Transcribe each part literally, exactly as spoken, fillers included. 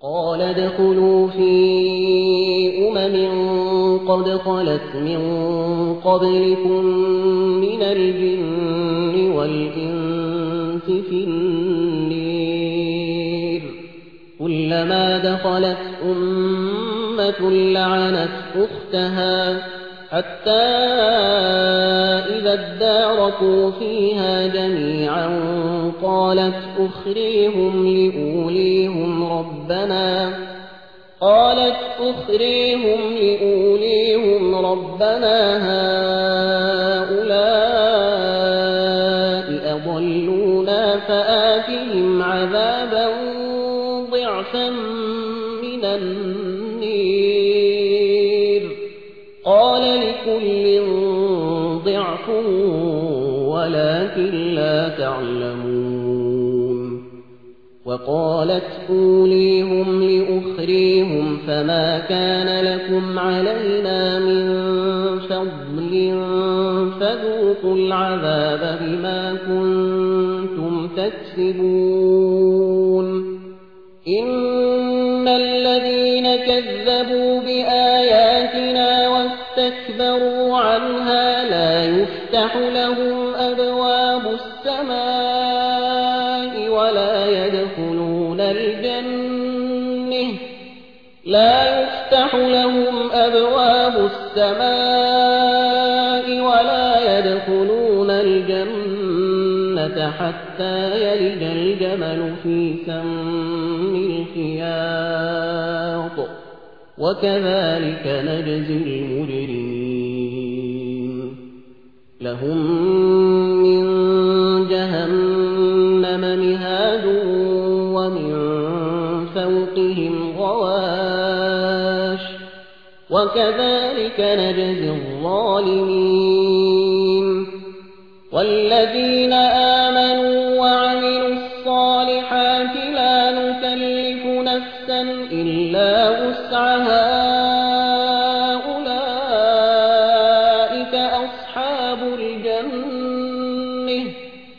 قال ادخلوا في أمم قد خلت من قبلكم من الجن والإنس في النير كلما دخلت أمة لعنت أختها حتى إذا اداركوا فيها جميعا قالت أخريهم لأوليهم ربنا قالت أخريهم لأوليهم ربنا هؤلاء أضلونا فآتهم عذابا ضعفا من النير قال لكل ضعف ولكن لا تعلمون وقالت أوليهم لأخريهم فما كان لكم علينا من فضل فذوقوا العذاب بما كنتم تكسبون إن الذين كذبوا بآياتنا واستكبروا عنها لا يفتح لهم أبواب السماء ولا يدخلون الجنة لا يفتح لهم أبواب السماء ولا يدخلون الجنة حتى يلج الجمل في سم الخياط وكذلك نجزي المجرمين لهم من جهنم مهاد ومن فوقهم غواش وكذلك نجزي الظالمين والذين آمنوا وعملوا الصالحات لا نكلف نفسا إلا وسعها أولئك أصحاب الجنة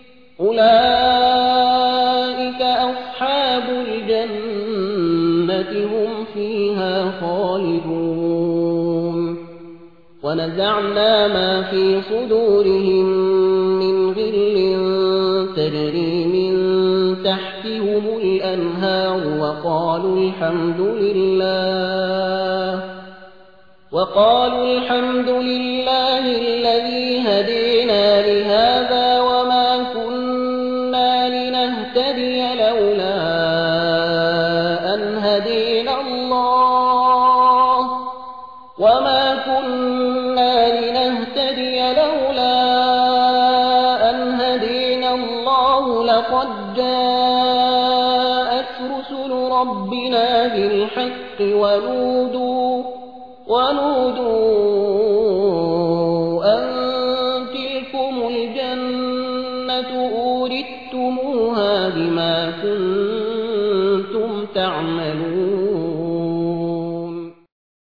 أولئك أصحاب الجنة هم فيها خالدون ونزعنا ما في صدورهم من غل تجري من تحتهم الأنهار وقالوا الحمد لله وقالوا الحمد لله الذي هدينا لهذا وما كنا لنهتدي لولا أن هدينا الله وما كنا لنهتدي لولا أن هدينا الله لقد جاءت رسل ربنا بالحق ونودوا ونودوا أن تلكم الجنة أورثتموها بما كنتم تعملون